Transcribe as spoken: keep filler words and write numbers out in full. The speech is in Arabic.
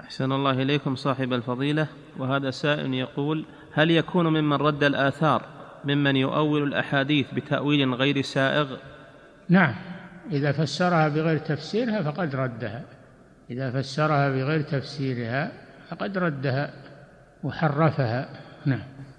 أحسن الله إليكم صاحب الفضيلة. وهذا سائل يقول: هل يكون ممن رد الآثار ممن يؤول الأحاديث بتأويل غير سائغ؟ نعم، إذا فسرها بغير تفسيرها فقد ردها، إذا فسرها بغير تفسيرها فقد ردها وحرفها. نعم.